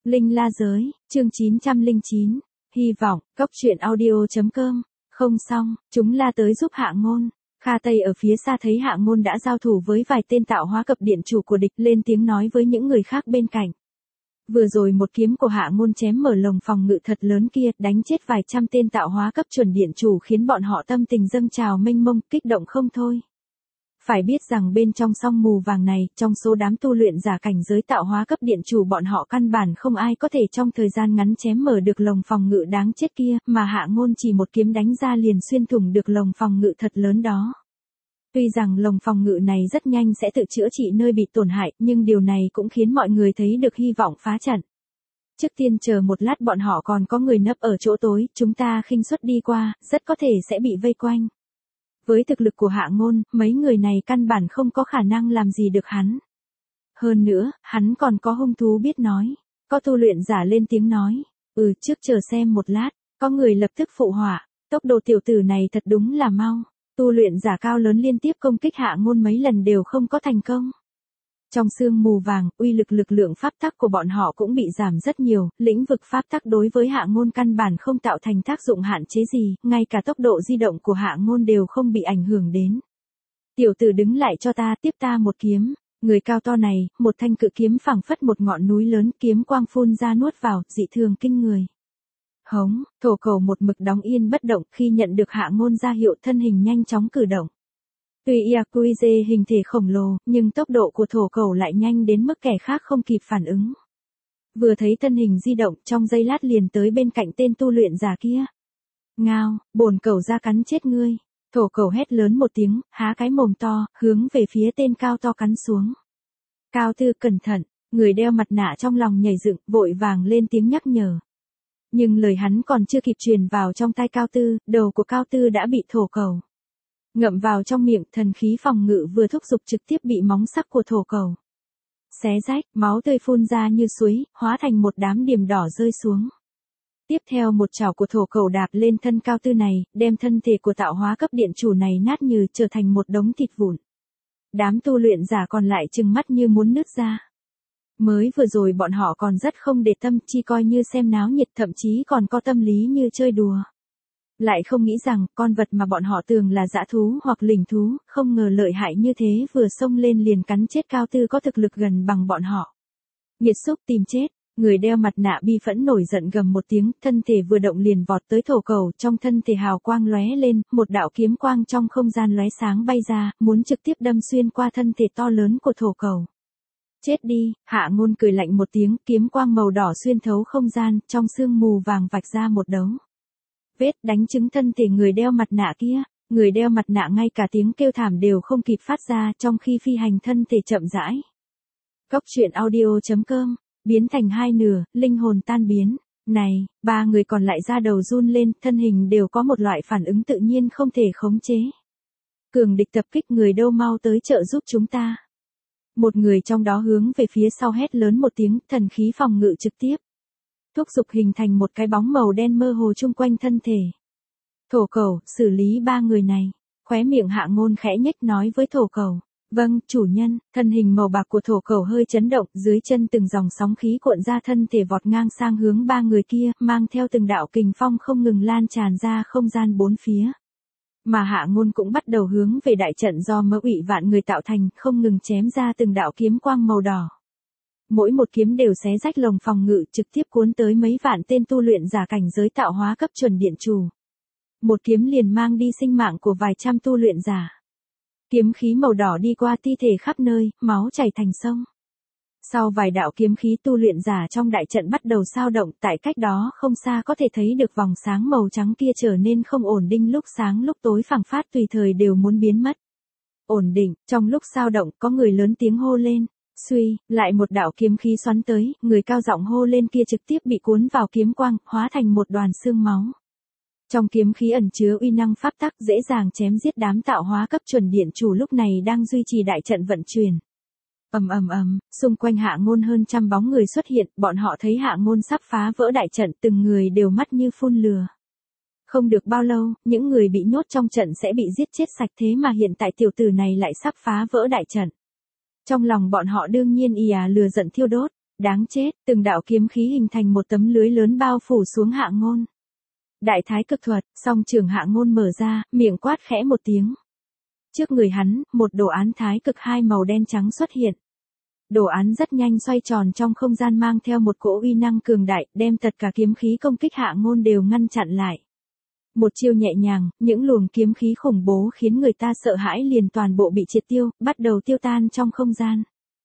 Linh La Giới, chương 909. Hy vọng, cốc truyện audio.com. Không xong, chúng la tới giúp Hạ Ngôn. Kha Tây ở phía xa thấy Hạ Ngôn đã giao thủ với vài tên tạo hóa cấp điện chủ của địch, lên tiếng nói với những người khác bên cạnh. Vừa rồi một kiếm của Hạ Ngôn chém mở lồng phòng ngự thật lớn kia, đánh chết vài trăm tên tạo hóa cấp chuẩn điện chủ, khiến bọn họ tâm tình dâng trào mênh mông, kích động không thôi. Phải biết rằng bên trong song mù vàng này, trong số đám tu luyện giả cảnh giới tạo hóa cấp điện chủ, bọn họ căn bản không ai có thể trong thời gian ngắn chém mở được lồng phòng ngự đáng chết kia, mà Hạ Ngôn chỉ một kiếm đánh ra liền xuyên thủng được lồng phòng ngự thật lớn đó. Tuy rằng lồng phòng ngự này rất nhanh sẽ tự chữa trị nơi bị tổn hại, nhưng điều này cũng khiến mọi người thấy được hy vọng phá trận. Trước tiên chờ một lát, bọn họ còn có người nấp ở chỗ tối, chúng ta khinh suất đi qua, rất có thể sẽ bị vây quanh. Với thực lực của Hạ Ngôn, mấy người này căn bản không có khả năng làm gì được hắn. Hơn nữa, hắn còn có hung thú biết nói. Có tu luyện giả lên tiếng nói. Trước chờ xem một lát. Có người lập tức phụ họa. Tốc độ tiểu tử này thật đúng là mau. Tu luyện giả cao lớn liên tiếp công kích Hạ Ngôn mấy lần đều không có thành công. Trong sương mù vàng, uy lực lượng pháp tắc của bọn họ cũng bị giảm rất nhiều, lĩnh vực pháp tắc đối với Hạ Ngôn căn bản không tạo thành tác dụng hạn chế gì, ngay cả tốc độ di động của Hạ Ngôn đều không bị ảnh hưởng đến. Tiểu tử đứng lại cho ta, tiếp ta một kiếm. Người cao to này, một thanh cự kiếm phảng phất một ngọn núi lớn, kiếm quang phun ra nuốt vào, dị thường kinh người. Hống, thổ cầu một mực đóng yên bất động, khi nhận được Hạ Ngôn ra hiệu thân hình nhanh chóng cử động. Tuy Yakuize hình thể khổng lồ, nhưng tốc độ của thổ cầu lại nhanh đến mức kẻ khác không kịp phản ứng. Vừa thấy thân hình di động, trong giây lát liền tới bên cạnh tên tu luyện giả kia. Ngao, bổn cầu ra cắn chết ngươi. Thổ cầu hét lớn một tiếng, há cái mồm to, hướng về phía tên cao to cắn xuống. Cao Tư cẩn thận, người đeo mặt nạ trong lòng nhảy dựng, vội vàng lên tiếng nhắc nhở. Nhưng lời hắn còn chưa kịp truyền vào trong tai Cao Tư, đầu của Cao Tư đã bị thổ cầu ngậm vào trong miệng, thần khí phòng ngự vừa thúc giục trực tiếp bị móng sắc của thổ cầu xé rách, máu tươi phun ra như suối, hóa thành một đám điểm đỏ rơi xuống. Tiếp theo một chảo của thổ cầu đạp lên thân Cao Tư này, đem thân thể của tạo hóa cấp điện chủ này nát như trở thành một đống thịt vụn. Đám tu luyện giả còn lại trừng mắt như muốn nứt ra. Mới vừa rồi bọn họ còn rất không để tâm, chỉ coi như xem náo nhiệt, thậm chí còn có tâm lý như chơi đùa. Lại không nghĩ rằng, con vật mà bọn họ tưởng là dã thú hoặc linh thú, không ngờ lợi hại như thế, vừa xông lên liền cắn chết Cao Tư có thực lực gần bằng bọn họ. Nghiệt xúc tìm chết, người đeo mặt nạ bi phẫn nổi giận gầm một tiếng, thân thể vừa động liền vọt tới thổ cầu, trong thân thể hào quang lóe lên, một đạo kiếm quang trong không gian lóe sáng bay ra, muốn trực tiếp đâm xuyên qua thân thể to lớn của thổ cầu. Chết đi, Hạ Ngôn cười lạnh một tiếng, kiếm quang màu đỏ xuyên thấu không gian, trong sương mù vàng vạch ra một đống vết đánh trúng thân thể người đeo mặt nạ kia. Người đeo mặt nạ ngay cả tiếng kêu thảm đều không kịp phát ra, trong khi phi hành thân thể chậm rãi. Cốc truyện audio.com, biến thành hai nửa, linh hồn tan biến. Này, ba người còn lại ra đầu run lên, thân hình đều có một loại phản ứng tự nhiên không thể khống chế. Cường địch tập kích, người đâu mau tới trợ giúp chúng ta. Một người trong đó hướng về phía sau hét lớn một tiếng, thần khí phòng ngự trực tiếp thúc giục hình thành một cái bóng màu đen mơ hồ chung quanh thân thể. Thổ cầu, xử lý ba người này. Khóe miệng Hạ Ngôn khẽ nhếch nói với thổ cầu. Vâng, chủ nhân. Thân hình màu bạc của thổ cầu hơi chấn động, dưới chân từng dòng sóng khí cuộn ra, thân thể vọt ngang sang hướng ba người kia, mang theo từng đạo kình phong không ngừng lan tràn ra không gian bốn phía. Mà Hạ Ngôn cũng bắt đầu hướng về đại trận do mỡ ủy vạn người tạo thành, không ngừng chém ra từng đạo kiếm quang màu đỏ. Mỗi một kiếm đều xé rách lồng phòng ngự, trực tiếp cuốn tới mấy vạn tên tu luyện giả cảnh giới tạo hóa cấp chuẩn điện chủ. Một kiếm liền mang đi sinh mạng của vài trăm tu luyện giả. Kiếm khí màu đỏ đi qua thi thể khắp nơi, máu chảy thành sông. Sau vài đạo kiếm khí, tu luyện giả trong đại trận bắt đầu xao động, tại cách đó không xa có thể thấy được vòng sáng màu trắng kia trở nên không ổn định, lúc sáng lúc tối phảng phất tùy thời đều muốn biến mất. Ổn định, trong lúc xao động, có người lớn tiếng hô lên. Suy, lại một đạo kiếm khí xoắn tới, người cao giọng hô lên kia trực tiếp bị cuốn vào kiếm quang, hóa thành một đoàn xương máu. Trong kiếm khí ẩn chứa uy năng pháp tắc, dễ dàng chém giết đám tạo hóa cấp chuẩn điện chủ lúc này đang duy trì đại trận vận chuyển. Xung quanh Hạ Ngôn hơn trăm bóng người xuất hiện, bọn họ thấy Hạ Ngôn sắp phá vỡ đại trận, từng người đều mắt như phun lửa. Không được bao lâu, những người bị nhốt trong trận sẽ bị giết chết sạch, thế mà hiện tại tiểu tử này lại sắp phá vỡ đại trận. Trong lòng bọn họ đương nhiên lửa giận thiêu đốt. Đáng chết, từng đạo kiếm khí hình thành một tấm lưới lớn bao phủ xuống Hạ Ngôn. Đại thái cực thuật, song trường Hạ Ngôn mở ra, miệng quát khẽ một tiếng. Trước người hắn, một đồ án thái cực hai màu đen trắng xuất hiện. Đồ án rất nhanh xoay tròn trong không gian mang theo một cỗ uy năng cường đại, đem tất cả kiếm khí công kích Hạ Ngôn đều ngăn chặn lại. Một chiêu nhẹ nhàng, những luồng kiếm khí khủng bố khiến người ta sợ hãi liền toàn bộ bị triệt tiêu, bắt đầu tiêu tan trong không gian.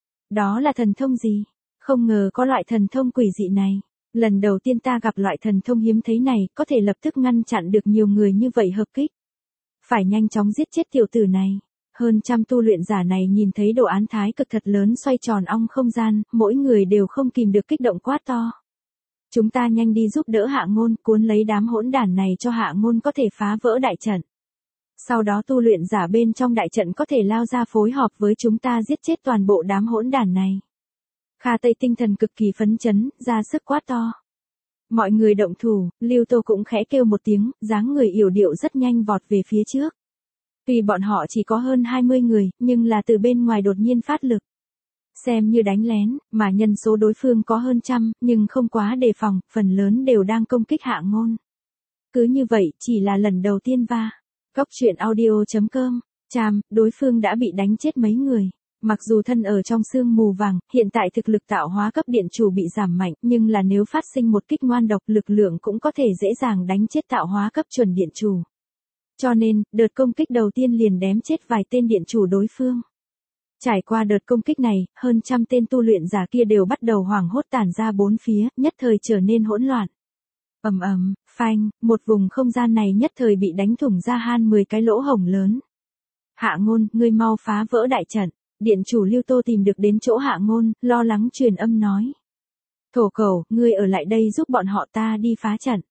Đó là thần thông gì? Không ngờ có loại thần thông quỷ dị này. Lần đầu tiên ta gặp loại thần thông hiếm thấy này, có thể lập tức ngăn chặn được nhiều người như vậy hợp kích. Phải nhanh chóng giết chết tiểu tử này. Hơn trăm tu luyện giả này nhìn thấy đồ án thái cực thật lớn xoay tròn ong không gian, mỗi người đều không kìm được kích động quát to. Chúng ta nhanh đi giúp đỡ Hạ Ngôn, cuốn lấy đám hỗn đản này cho Hạ Ngôn có thể phá vỡ đại trận. Sau đó tu luyện giả bên trong đại trận có thể lao ra phối hợp với chúng ta giết chết toàn bộ đám hỗn đản này. Kha Tây tinh thần cực kỳ phấn chấn, ra sức quát to. Mọi người động thủ, Lưu Tô cũng khẽ kêu một tiếng, dáng người yểu điệu rất nhanh vọt về phía trước. Tuy bọn họ chỉ có hơn 20 người, nhưng là từ bên ngoài đột nhiên phát lực. Xem như đánh lén, mà nhân số đối phương có hơn trăm, nhưng không quá đề phòng, phần lớn đều đang công kích Hạ Ngôn. Cứ như vậy, chỉ là lần đầu tiên va. Cóc truyện audio.com, chàm, đối phương đã bị đánh chết mấy người. Mặc dù thân ở trong sương mù vàng, hiện tại thực lực tạo hóa cấp điện chủ bị giảm mạnh, nhưng là nếu phát sinh một kích ngoan độc lực lượng cũng có thể dễ dàng đánh chết tạo hóa cấp chuẩn điện chủ. Cho nên, đợt công kích đầu tiên liền đếm chết vài tên điện chủ đối phương. Trải qua đợt công kích này, hơn trăm tên tu luyện giả kia đều bắt đầu hoảng hốt tản ra bốn phía, nhất thời trở nên hỗn loạn. Ầm ầm, phanh, một vùng không gian này nhất thời bị đánh thủng ra 10 cái lỗ hổng lớn. Hạ Ngôn, ngươi mau phá vỡ đại trận. Điện chủ Lưu Tô tìm được đến chỗ Hạ Ngôn, lo lắng truyền âm nói. Thổ Cẩu, ngươi ở lại đây giúp bọn họ ta đi phá trận.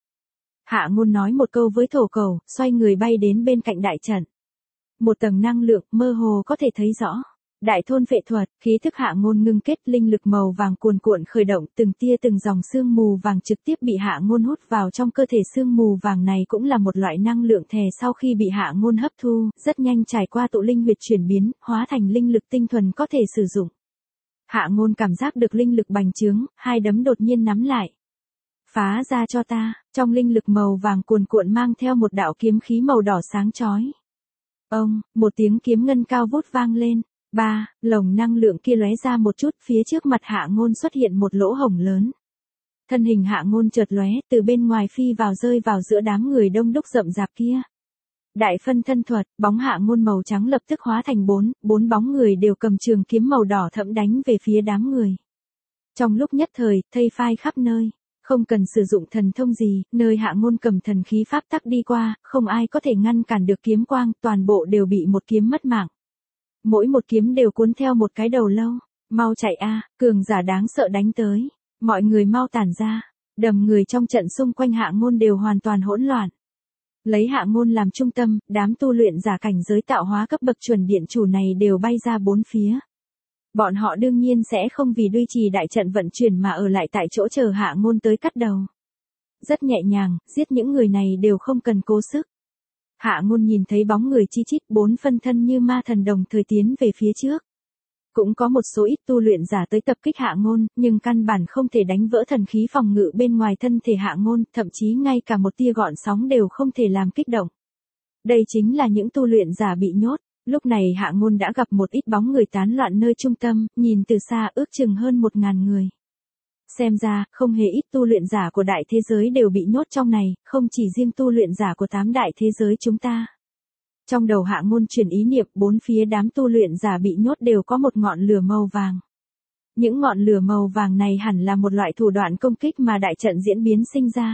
Hạ Ngôn nói một câu với Thổ Cẩu, xoay người bay đến bên cạnh đại trận. Một tầng năng lượng, mơ hồ có thể thấy rõ. Đại thôn phệ thuật, khí thức Hạ Ngôn ngưng kết, linh lực màu vàng cuồn cuộn khởi động, từng tia từng dòng sương mù vàng trực tiếp bị Hạ Ngôn hút vào trong cơ thể. Sương mù vàng này cũng là một loại năng lượng thề, sau khi bị Hạ Ngôn hấp thu, rất nhanh trải qua tụ linh huyệt chuyển biến, hóa thành linh lực tinh thuần có thể sử dụng. Hạ Ngôn cảm giác được linh lực bành trướng, hai đấm đột nhiên nắm lại. Phá ra cho ta, trong linh lực màu vàng cuồn cuộn mang theo một đạo kiếm khí màu đỏ sáng chói. Ông, một tiếng kiếm ngân cao vút vang lên. Lồng năng lượng kia lóe ra một chút, phía trước mặt Hạ Ngôn xuất hiện một lỗ hổng lớn. Thân hình Hạ Ngôn chợt lóe, từ bên ngoài phi vào rơi vào giữa đám người đông đúc rậm rạp kia. Đại phân thân thuật, bóng Hạ Ngôn màu trắng lập tức hóa thành bốn bóng người đều cầm trường kiếm màu đỏ thẫm đánh về phía đám người. Trong lúc nhất thời, thây phai khắp nơi. Không cần sử dụng thần thông gì, nơi Hạ Ngôn cầm thần khí pháp tắc đi qua, không ai có thể ngăn cản được kiếm quang, toàn bộ đều bị một kiếm mất mạng. Mỗi một kiếm đều cuốn theo một cái đầu lâu. Mau chạy a, cường giả đáng sợ đánh tới. Mọi người mau tản ra. Đầm người trong trận xung quanh Hạ Ngôn đều hoàn toàn hỗn loạn. Lấy Hạ Ngôn làm trung tâm, đám tu luyện giả cảnh giới tạo hóa cấp bậc chuẩn điện chủ này đều bay ra bốn phía. Bọn họ đương nhiên sẽ không vì duy trì đại trận vận chuyển mà ở lại tại chỗ chờ Hạ Ngôn tới cắt đầu. Rất nhẹ nhàng, giết những người này đều không cần cố sức. Hạ Ngôn nhìn thấy bóng người chi chít, bốn phân thân như ma thần đồng thời tiến về phía trước. Cũng có một số ít tu luyện giả tới tập kích Hạ Ngôn, nhưng căn bản không thể đánh vỡ thần khí phòng ngự bên ngoài thân thể Hạ Ngôn, thậm chí ngay cả một tia gợn sóng đều không thể làm kích động. Đây chính là những tu luyện giả bị nhốt. Lúc này Hạ Ngôn đã gặp một ít bóng người tán loạn nơi trung tâm, nhìn từ xa ước chừng hơn 1000 người. Xem ra, không hề ít tu luyện giả của đại thế giới đều bị nhốt trong này, không chỉ riêng tu luyện giả của 8 đại thế giới chúng ta. Trong đầu Hạ Ngôn chuyển ý niệm, bốn phía đám tu luyện giả bị nhốt đều có một ngọn lửa màu vàng. Những ngọn lửa màu vàng này hẳn là một loại thủ đoạn công kích mà đại trận diễn biến sinh ra.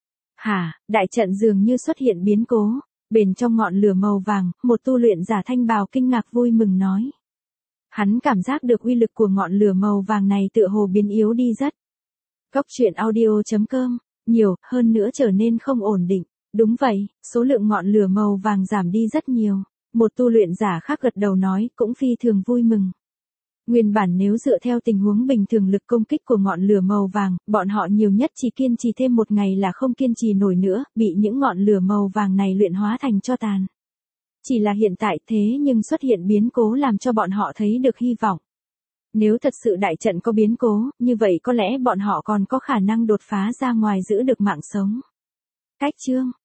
Đại trận dường như xuất hiện biến cố. Bên trong ngọn lửa màu vàng, một tu luyện giả thanh bào kinh ngạc vui mừng nói. Hắn cảm giác được uy lực của ngọn lửa màu vàng này tựa hồ biến yếu đi rất. Cóc truyện audio.com, nhiều, hơn nữa trở nên không ổn định. Đúng vậy, số lượng ngọn lửa màu vàng giảm đi rất nhiều. Một tu luyện giả khác gật đầu nói, cũng phi thường vui mừng. Nguyên bản nếu dựa theo tình huống bình thường lực công kích của ngọn lửa màu vàng, bọn họ nhiều nhất chỉ kiên trì thêm một ngày là không kiên trì nổi nữa, bị những ngọn lửa màu vàng này luyện hóa thành tro tàn. Chỉ là hiện tại thế nhưng xuất hiện biến cố làm cho bọn họ thấy được hy vọng. Nếu thật sự đại trận có biến cố, như vậy có lẽ bọn họ còn có khả năng đột phá ra ngoài giữ được mạng sống. Cách chương